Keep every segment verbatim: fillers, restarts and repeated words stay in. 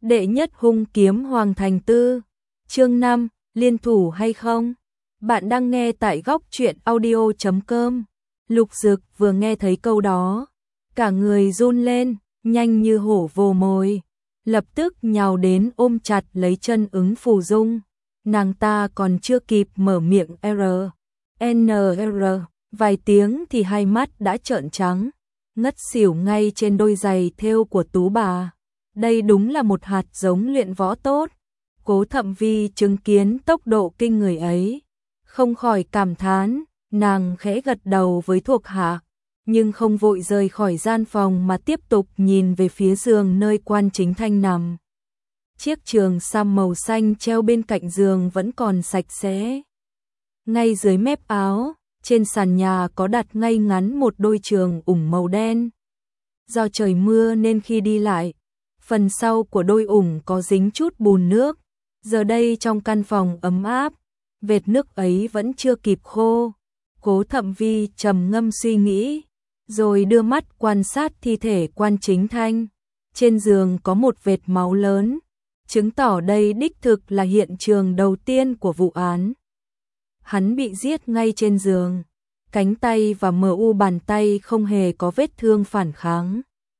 Đệ nhất hung kiếm Hoàng Thành Tư, chương năm, liên thủ hay không? Bạn đang nghe tại góc truyện audio chấm com. Lục Dực vừa nghe thấy câu đó, cả người run lên, nhanh như hổ vồ mồi, lập tức nhào đến ôm chặt lấy chân Ứng Phù Dung. Nàng ta còn chưa kịp mở miệng R, N R, vài tiếng thì hai mắt đã trợn trắng, ngất xỉu ngay trên đôi giày thêu của tú bà. Đây đúng là một hạt giống luyện võ tốt. Cố Thậm Vi chứng kiến tốc độ kinh người ấy, không khỏi cảm thán, nàng khẽ gật đầu với thuộc hạ, nhưng không vội rời khỏi gian phòng mà tiếp tục nhìn về phía giường nơi Quan Chính Thanh nằm. Chiếc trường sam màu xanh treo bên cạnh giường vẫn còn sạch sẽ. Ngay dưới mép áo, trên sàn nhà có đặt ngay ngắn một đôi trường ủng màu đen. Do trời mưa nên khi đi lại, phần sau của đôi ủng có dính chút bùn nước. Giờ đây trong căn phòng ấm áp, vệt nước ấy vẫn chưa kịp khô. Cố Thậm Vi trầm ngâm suy nghĩ, rồi đưa mắt quan sát thi thể Quan Chính Thanh. Trên giường có một vệt máu lớn, chứng tỏ đây đích thực là hiện trường đầu tiên của vụ án. Hắn bị giết ngay trên giường, cánh tay và mờ u bàn tay không hề có vết thương phản kháng.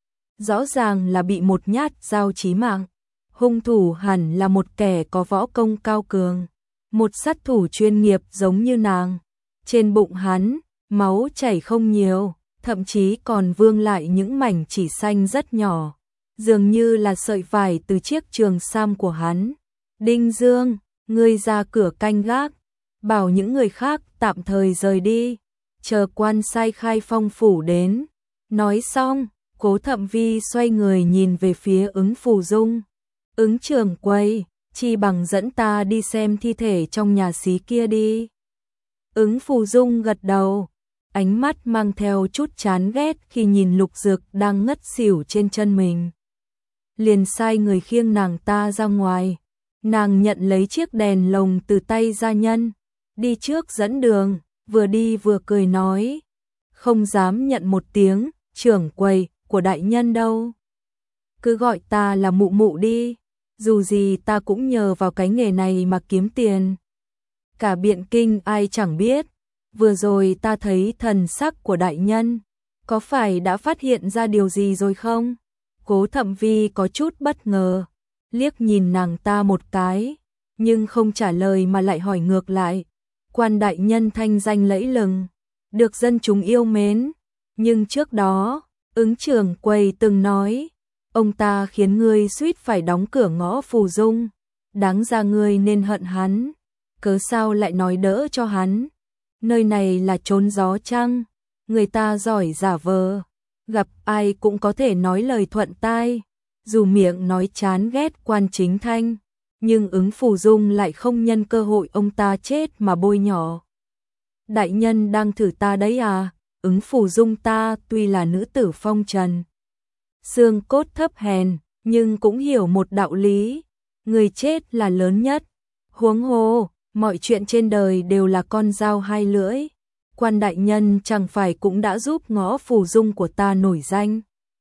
Rõ ràng là bị một nhát dao chí mạng. Hung thủ hẳn là một kẻ có võ công cao cường, một sát thủ chuyên nghiệp giống như nàng. Trên bụng hắn, máu chảy không nhiều, thậm chí còn vương lại những mảnh chỉ xanh rất nhỏ, dường như là sợi vải từ chiếc trường sam của hắn. Đinh Dương, ngươi ra cửa canh gác, bảo những người khác tạm thời rời đi, chờ quan sai khai phong phủ đến. Nói xong, Cố Thậm Vi xoay người nhìn về phía Ứng Phù Dung. Ứng trưởng quầy, chi bằng dẫn ta đi xem thi thể trong nhà xí kia đi. Ứng Phù Dung gật đầu, ánh mắt mang theo chút chán ghét khi nhìn Lục Dực đang ngất xỉu trên chân mình. Liền sai người khiêng nàng ta ra ngoài. Nàng nhận lấy chiếc đèn lồng từ tay gia nhân, đi trước dẫn đường, vừa đi vừa cười nói, không dám nhận một tiếng trưởng quầy của đại nhân đâu. Cứ gọi ta là mụ mụ đi, dù gì ta cũng nhờ vào cái nghề này mà kiếm tiền. Cả Biện Kinh ai chẳng biết, vừa rồi ta thấy thần sắc của đại nhân, có phải đã phát hiện ra điều gì rồi không? Cố Thậm Vi có chút bất ngờ, liếc nhìn nàng ta một cái, nhưng không trả lời mà lại hỏi ngược lại. Quan đại nhân thanh danh lẫy lừng, được dân chúng yêu mến, nhưng trước đó, Ứng trưởng quầy từng nói, ông ta khiến ngươi suýt phải đóng cửa ngõ Phù Dung, đáng ra ngươi nên hận hắn, cớ sao lại nói đỡ cho hắn? Nơi này là chốn gió chăng? Người ta giỏi giả vờ, gặp ai cũng có thể nói lời thuận tai, dù miệng nói chán ghét Quan Chính Thanh, nhưng Ứng Phù Dung lại không nhân cơ hội ông ta chết mà bôi nhọ. Đại nhân đang thử ta đấy à? Ứng Phù Dung ta tuy là nữ tử phong trần, xương cốt thấp hèn, nhưng cũng hiểu một đạo lý, người chết là lớn nhất. Huống hồ, mọi chuyện trên đời đều là con dao hai lưỡi. Quan đại nhân chẳng phải cũng đã giúp ngõ Phù Dung của ta nổi danh,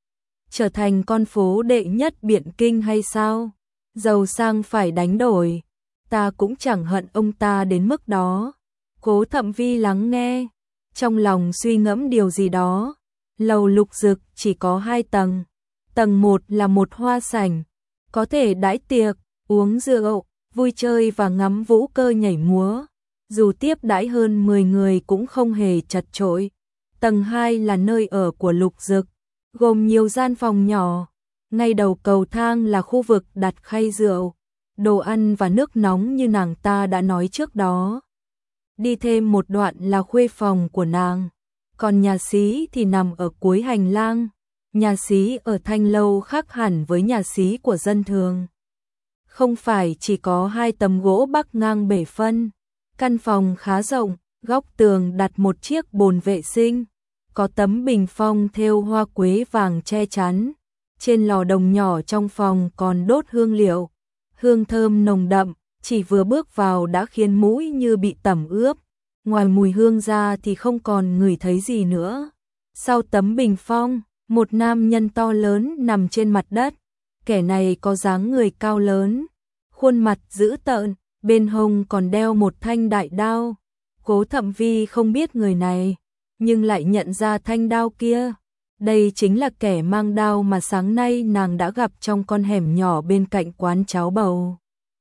trở thành con phố đệ nhất Biện Kinh hay sao? Giàu sang phải đánh đổi, ta cũng chẳng hận ông ta đến mức đó. Cố Thậm Vi lắng nghe, trong lòng suy ngẫm điều gì đó. Lầu Lục Dực chỉ có hai tầng, tầng một là một hoa sảnh, có thể đãi tiệc, uống rượu, vui chơi và ngắm vũ cơ nhảy múa, dù tiếp đãi hơn mười người cũng không hề chật chội. Tầng hai là nơi ở của Lục Dực, gồm nhiều gian phòng nhỏ. Ngay đầu cầu thang là khu vực đặt khay rượu, đồ ăn và nước nóng như nàng ta đã nói trước đó. Đi thêm một đoạn là khuê phòng của nàng, còn nhà xí thì nằm ở cuối hành lang. Nhà xí ở Thanh Lâu khác hẳn với nhà xí của dân thường. Không phải chỉ có hai tấm gỗ bắc ngang bể phân, căn phòng khá rộng, góc tường đặt một chiếc bồn vệ sinh, có tấm bình phong thêu hoa quế vàng che chắn. Trên lò đồng nhỏ trong phòng còn đốt hương liệu, hương thơm nồng đậm, chỉ vừa bước vào đã khiến mũi như bị tẩm ướp, ngoài mùi hương ra thì không còn ngửi thấy gì nữa. Sau tấm bình phong, một nam nhân to lớn nằm trên mặt đất, Kẻ này có dáng người cao lớn, khuôn mặt dữ tợn, bên hông còn đeo một thanh đại đao. Cố Thậm Vi không biết người này, nhưng lại nhận ra thanh đao kia. Đây chính là kẻ mang đao mà sáng nay nàng đã gặp trong con hẻm nhỏ bên cạnh quán cháo bầu.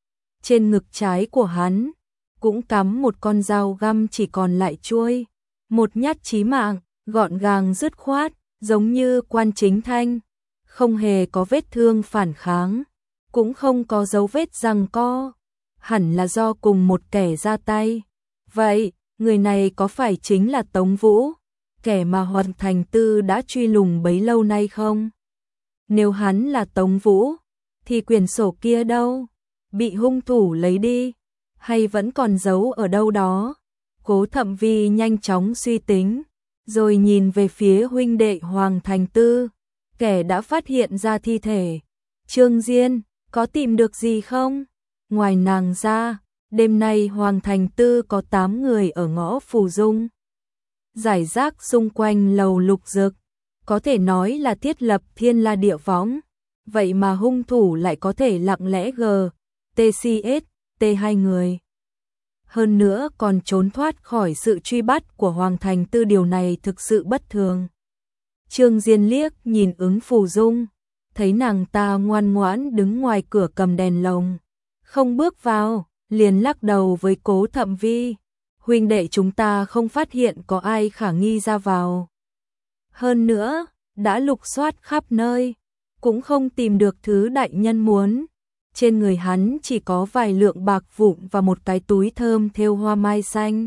Trên ngực trái của hắn cũng cắm một con dao găm chỉ còn lại chuôi, một nhát chí mạng, gọn gàng dứt khoát, giống như Quan Chính Thanh, không hề có vết thương phản kháng, cũng không có dấu vết giằng co, hẳn là do cùng một kẻ ra tay. Vậy, người này có phải chính là Tống Vũ, kẻ mà Hoàng Thành Tư đã truy lùng bấy lâu nay không? Nếu hắn là Tống Vũ, thì quyển sổ kia đâu? Bị hung thủ lấy đi, hay vẫn còn giấu ở đâu đó? Cố Thậm Vi nhanh chóng suy tính, rồi nhìn về phía huynh đệ Hoàng Thành Tư, kẻ đã phát hiện ra thi thể. Trương Diên, có tìm được gì không? Ngoài nàng ra, đêm nay Hoàng Thành Tư có tám người ở ngõ Phù Dung, giải rác xung quanh lầu Lục Dực, có thể nói là thiết lập thiên la địa võng. Vậy mà hung thủ lại có thể lặng lẽ gờ, tê xê ét, tê hai người. Hơn nữa còn trốn thoát khỏi sự truy bắt của Hoàng Thành Tư, điều này thực sự bất thường. Trương Diên liếc nhìn Ứng Phù Dung, thấy nàng ta ngoan ngoãn đứng ngoài cửa cầm đèn lồng, không bước vào, liền lắc đầu với Cố Thậm Vi, huynh đệ chúng ta không phát hiện có ai khả nghi ra vào. Hơn nữa, đã lục soát khắp nơi, cũng không tìm được thứ đại nhân muốn. Trên người hắn chỉ có vài lượng bạc vụn và một cái túi thơm thêu hoa mai xanh.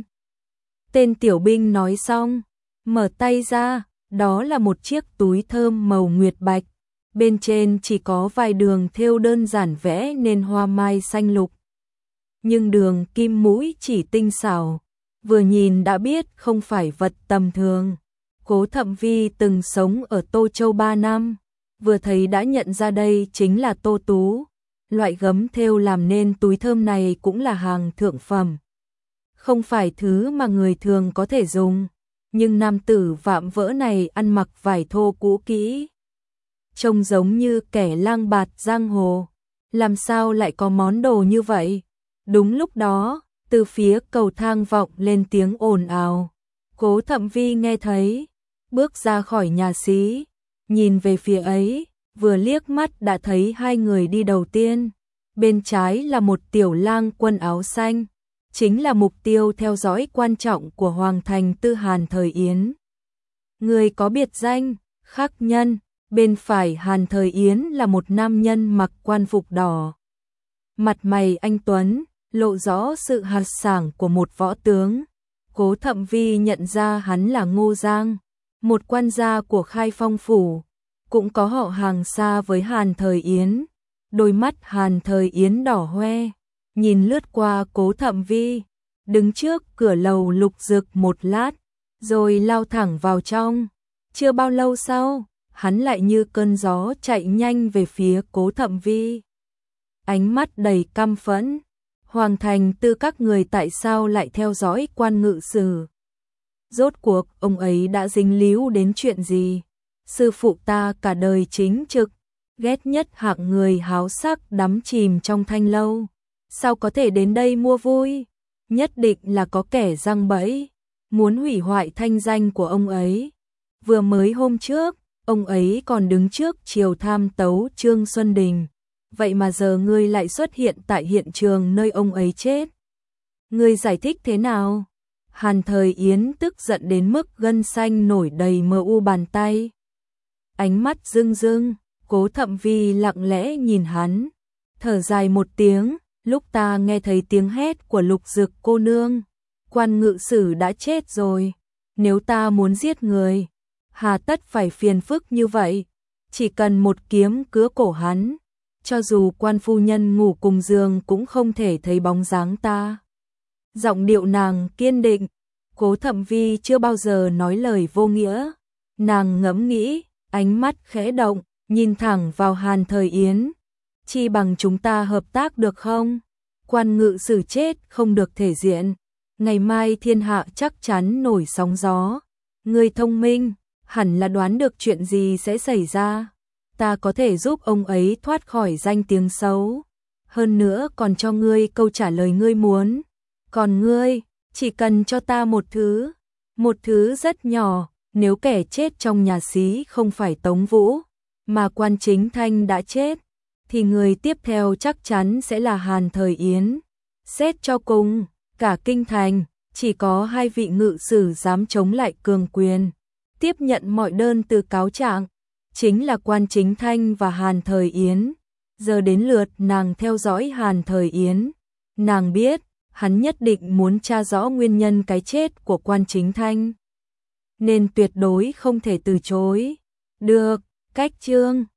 Tên tiểu binh nói xong, mở tay ra, đó là một chiếc túi thơm màu nguyệt bạch. Bên trên chỉ có vài đường thêu đơn giản vẽ nên hoa mai xanh lục. Nhưng đường kim mũi chỉ tinh xảo, vừa nhìn đã biết không phải vật tầm thường. Cố Thậm Vi từng sống ở Tô Châu ba năm, vừa thấy đã nhận ra đây chính là Tô Tú. Loại gấm thêu làm nên túi thơm này cũng là hàng thượng phẩm, không phải thứ mà người thường có thể dùng. Nhưng nam tử vạm vỡ này ăn mặc vải thô cũ kỹ, trông giống như kẻ lang bạt giang hồ, làm sao lại có món đồ như vậy? Đúng lúc đó, từ phía cầu thang vọng lên tiếng ồn ào. Cố Thậm Vi nghe thấy, bước ra khỏi nhà xí, nhìn về phía ấy, vừa liếc mắt đã thấy hai người đi đầu tiên. Bên trái là một tiểu lang quần áo xanh, chính là mục tiêu theo dõi quan trọng của Hoàng Thành Tư Hàn Thời Yến. Người có biệt danh, Khắc Nhân. Bên phải Hàn Thời Yến là một nam nhân mặc quan phục đỏ. Mặt mày anh tuấn, lộ rõ sự hào sảng của một võ tướng. Cố Thậm Vi nhận ra hắn là Ngô Giang, một quan gia của Khai Phong Phủ, cũng có họ hàng xa với Hàn Thời Yến. Đôi mắt Hàn Thời Yến đỏ hoe, nhìn lướt qua Cố Thậm Vi, đứng trước cửa lầu Lục Dực một lát, rồi lao thẳng vào trong. Chưa bao lâu sau, hắn lại như cơn gió chạy nhanh về phía Cố Thậm Vi. Ánh mắt đầy căm phẫn, Hoàng Thành Tư các người tại sao lại theo dõi Quan ngự sử? Rốt cuộc ông ấy đã dính líu đến chuyện gì? Sư phụ ta cả đời chính trực, ghét nhất hạng người háo sắc đắm chìm trong thanh lâu, sao có thể đến đây mua vui? Nhất định là có kẻ giăng bẫy, muốn hủy hoại thanh danh của ông ấy. Vừa mới hôm trước, ông ấy còn đứng trước triều tham tấu Trương Xuân Đình, vậy mà giờ ngươi lại xuất hiện tại hiện trường nơi ông ấy chết. Ngươi giải thích thế nào? Hàn Thời Yến tức giận đến mức gân xanh nổi đầy mờ u bàn tay. Ánh mắt rưng rưng, Cố Thậm Vi lặng lẽ nhìn hắn, thở dài một tiếng, lúc ta nghe thấy tiếng hét của Lục Dực cô nương, Quan ngự sử đã chết rồi, nếu ta muốn giết người, hà tất phải phiền phức như vậy, chỉ cần một kiếm cứa cổ hắn, cho dù Quan phu nhân ngủ cùng giường cũng không thể thấy bóng dáng ta. Giọng điệu nàng kiên định, Cố Thậm Vi chưa bao giờ nói lời vô nghĩa, nàng ngẫm nghĩ, ánh mắt khẽ động, nhìn thẳng vào Hàn Thời Yến. Chi bằng chúng ta hợp tác được không? Quan ngự sử chết không được thể diện, ngày mai thiên hạ chắc chắn nổi sóng gió. Ngươi thông minh, hẳn là đoán được chuyện gì sẽ xảy ra. ta có thể giúp ông ấy thoát khỏi danh tiếng xấu. Hơn nữa còn cho ngươi câu trả lời ngươi muốn. Còn ngươi, chỉ cần cho ta một thứ, một thứ rất nhỏ, nếu kẻ chết trong nhà xí không phải Tống Vũ, mà Quan Chính Thanh đã chết, thì người tiếp theo chắc chắn sẽ là Hàn Thời Yến. Xét cho cùng, cả kinh thành, chỉ có hai vị ngự sử dám chống lại cường quyền, tiếp nhận mọi đơn từ cáo trạng, chính là Quan Chính Thanh và Hàn Thời Yến. Giờ đến lượt nàng theo dõi Hàn Thời Yến. Nàng biết, hắn nhất định muốn tra rõ nguyên nhân cái chết của Quan Chính Thanh, nên tuyệt đối không thể từ chối. Được, cách chương